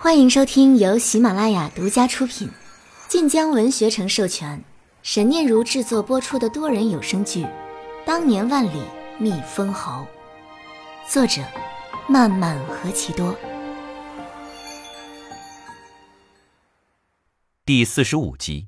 欢迎收听由喜马拉雅独家出品，晋江文学城授权，沈念如制作播出的多人有声剧《当年万里觅封侯》，作者漫漫何其多。 第45集。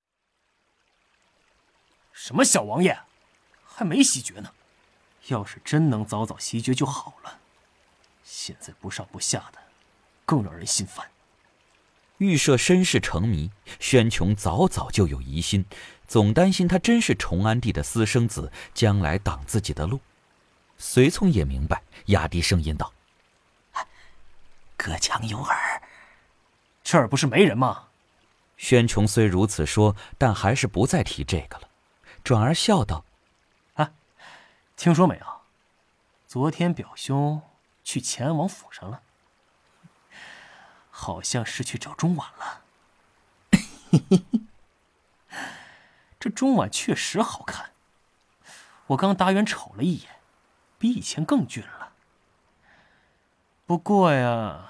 什么小王爷，还没袭爵呢，要是真能早早袭爵就好了，现在不上不下的，更让人心烦。 预设身世成谜，宣琼早早就有疑心，总担心他真是崇安帝的私生子，将来挡自己的路。随从也明白，压低声音道：“ 隔墙有耳， 这儿不是没人吗？” 宣琼虽如此说，但还是不再提这个了，转而笑道：“ 听说没有？昨天表兄去乾安王府上了，好像是去找钟婉了。这钟婉确实好看，我刚打远瞅了一眼，比以前更俊了。不过呀，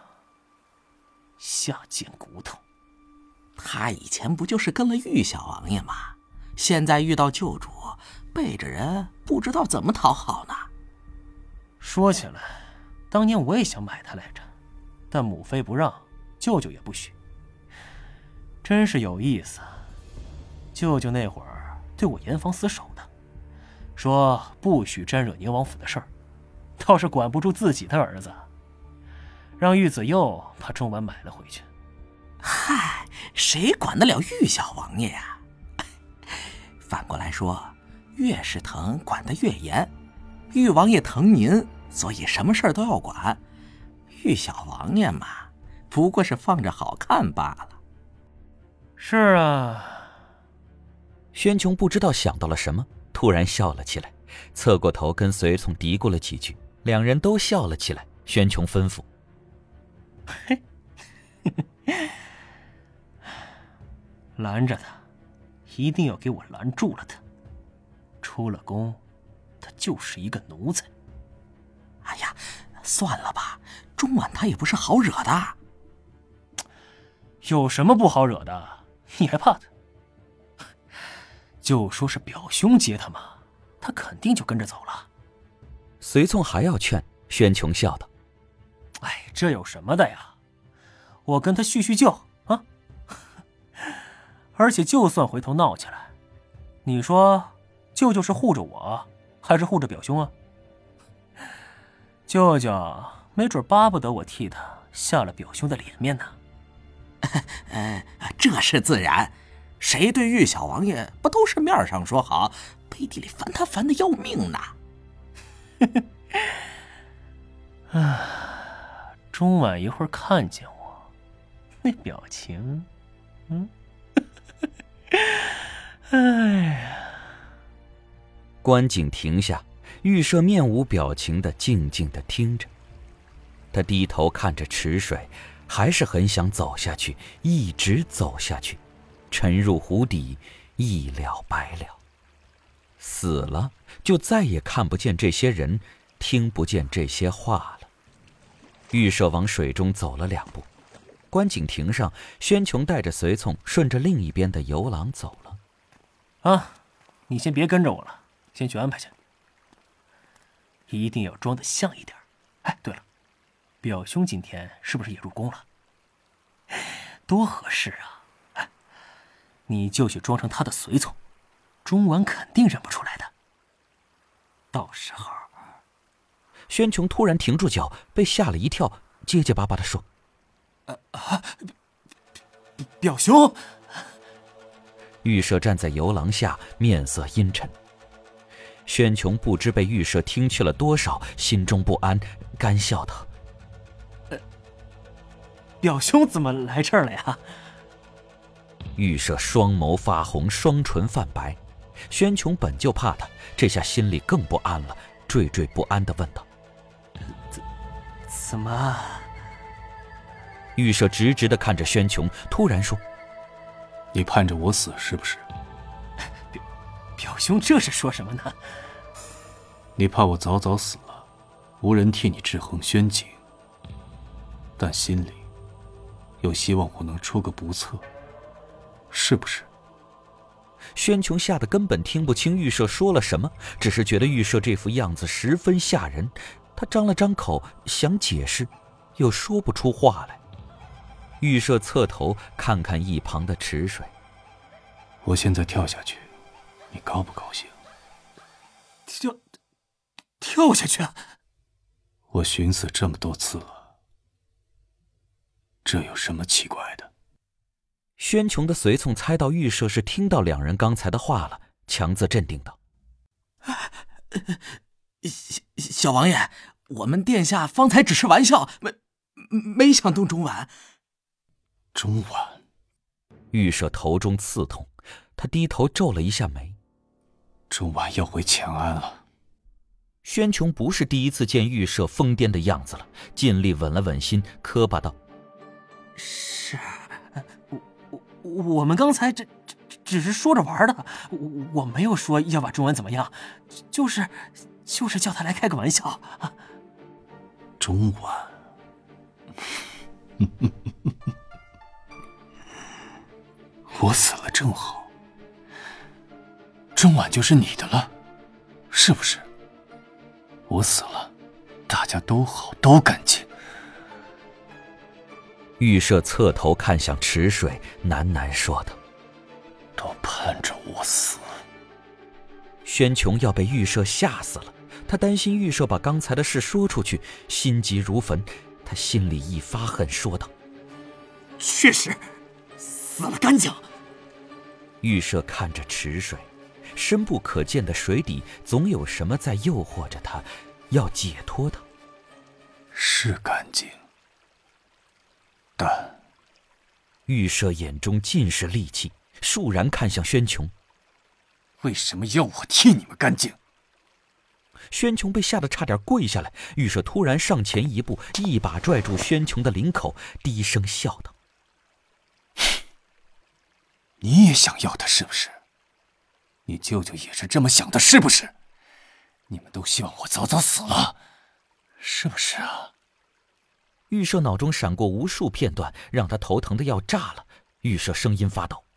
下贱骨头。 他以前不就是跟了玉小王爷吗？现在遇到救主，背着人不知道怎么讨好呢。 说起来，当年我也想买他来着，但母妃不让，舅舅也不许。真是有意思，舅舅那会儿对我严防死守的，说不许沾惹宁王府的事儿，倒是管不住自己的儿子，让玉子佑把钟婉买了回去。 嗨，谁管得了玉小王爷呀？反过来说，岳世腾管得越严，玉王爷疼您，所以什么事儿都要管。玉小王爷嘛，不过是放着好看罢了。 是啊。 宣琼不知道想到了什么，突然笑了起来，侧过头跟随从嘀咕了几句，两人都笑了起来。宣琼吩咐：“ 拦着他，一定要给我拦住了他。出了宫，他就是一个奴才。” 哎呀，算了吧，钟婉他也不是好惹的。 有什么不好惹的？你还怕他？就说是表兄接他嘛，他肯定就跟着走了。 随从还要劝，宣琼笑道：“ 哎，这有什么的呀？我跟他叙叙旧啊。而且就算回头闹起来，你说舅舅是护着我，还是护着表兄啊？舅舅没准巴不得我替他下了表兄的脸面呢。 这是自然，谁对玉小王爷不都是面上说好，背地里烦他烦得要命呢？ 钟婉一会儿看见我，那表情，哎呀！ 观景亭下，预设面无表情地静静地听着。他低头看着池水，还是很想走下去，一直走下去，沉入湖底，一了百了。死了，就再也看不见这些人，听不见这些话了。预设往水中走了2步，观景亭上，宣琼带着随从顺着另一边的游廊走了。 你先别跟着我了，先去安排去。一定要装得像一点。哎，对了，表兄今天是不是也入宫了？多合适啊！你就去装成他的随从，钟婉肯定认不出来的。到时候…… 宣琼突然停住脚，被吓了一跳，结结巴巴地说：“ 表兄！” 预设站在游廊下，面色阴沉。宣琼不知被预设听去了多少，心中不安，干笑道：“ 表兄怎么来这儿了呀？” 预设双眸发红，双唇泛白。宣琼本就怕他，这下心里更不安了，惴惴不安地问道：“ 怎么？” 预设直直地看着宣琼，突然说：“ 你盼着我死是不是？” 表兄这是说什么呢？ 你怕我早早死了，无人替你制衡宣景，但心里又希望我能出个不测，是不是？ 宣琼吓得根本听不清预设说了什么，只是觉得预设这副样子十分吓人。他张了张口想解释，又说不出话来。预设侧头看看一旁的池水， 我现在跳下去，你高不高兴？ 跳下去啊！ 我寻思这么多次了，这有什么奇怪的？ 宣琼的随从猜到预设是听到两人刚才的话了，强自镇定道： 小王爷，我们殿下方才只是玩笑，没想动中晚。 中晚？ 预设头中刺痛，他低头皱了一下眉。 中晚要回乾安了。 宣琼不是第一次见预设疯癫的样子了，尽力稳了稳心，磕巴道： 是，我们刚才只是说着玩的，我没有说要把中晚怎么样，就是叫他来开个玩笑。 中晚？我死了正好，中晚就是你的了，是不是？我死了，大家都好，都干净。 预设侧头看向池水，喃喃说道： 都盼着我死。 宣琼要被预设吓死了，他担心预设把刚才的事说出去，心急如焚。他心里一发恨，说道： 确实死了干净。 预设看着池水，深不可见的水底总有什么在诱惑着他，要解脱他。 是干净，但预设眼中尽是戾气，肃然看向宣琼： 为什么要我替你们干净？ 宣琼被吓得差点跪下来，预设突然上前一步，一把拽住宣琼的领口，低声笑道： 你也想要他是不是？你舅舅也是这么想的是不是？你们都希望我早早死了，是不是啊？ 预设脑中闪过无数片段，让他头疼的要炸了。预设声音发抖：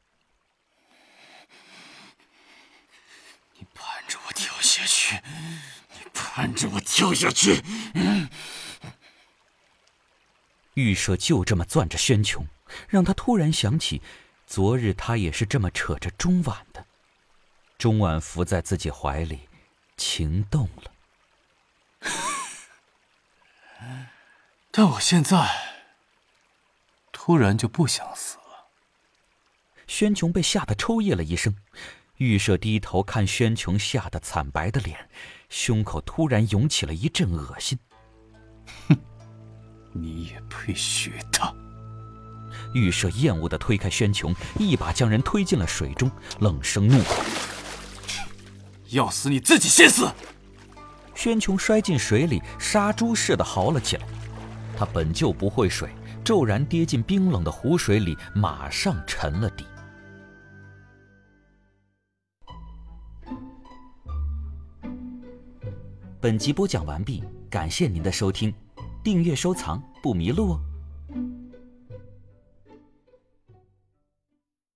你盼着我跳下去，你盼着我跳下去。 预设就这么攥着宣琼，让他突然想起昨日他也是这么扯着中晚的。中晚伏在自己怀里，情动了。 但我现在突然就不想死了。 宣琼被吓得抽噎了一声，预设低头看宣琼吓得惨白的脸，胸口突然涌起了一阵恶心。 哼，你也配学他？ 预设厌恶地推开宣琼，一把将人推进了水中，冷声怒吼： 要死你自己先死！ 宣琼摔进水里，杀猪似的嚎了起来。他本就不会水，骤然跌进冰冷的湖水里，马上沉了底。本集播讲完毕，感谢您的收听，订阅收藏不迷路哦。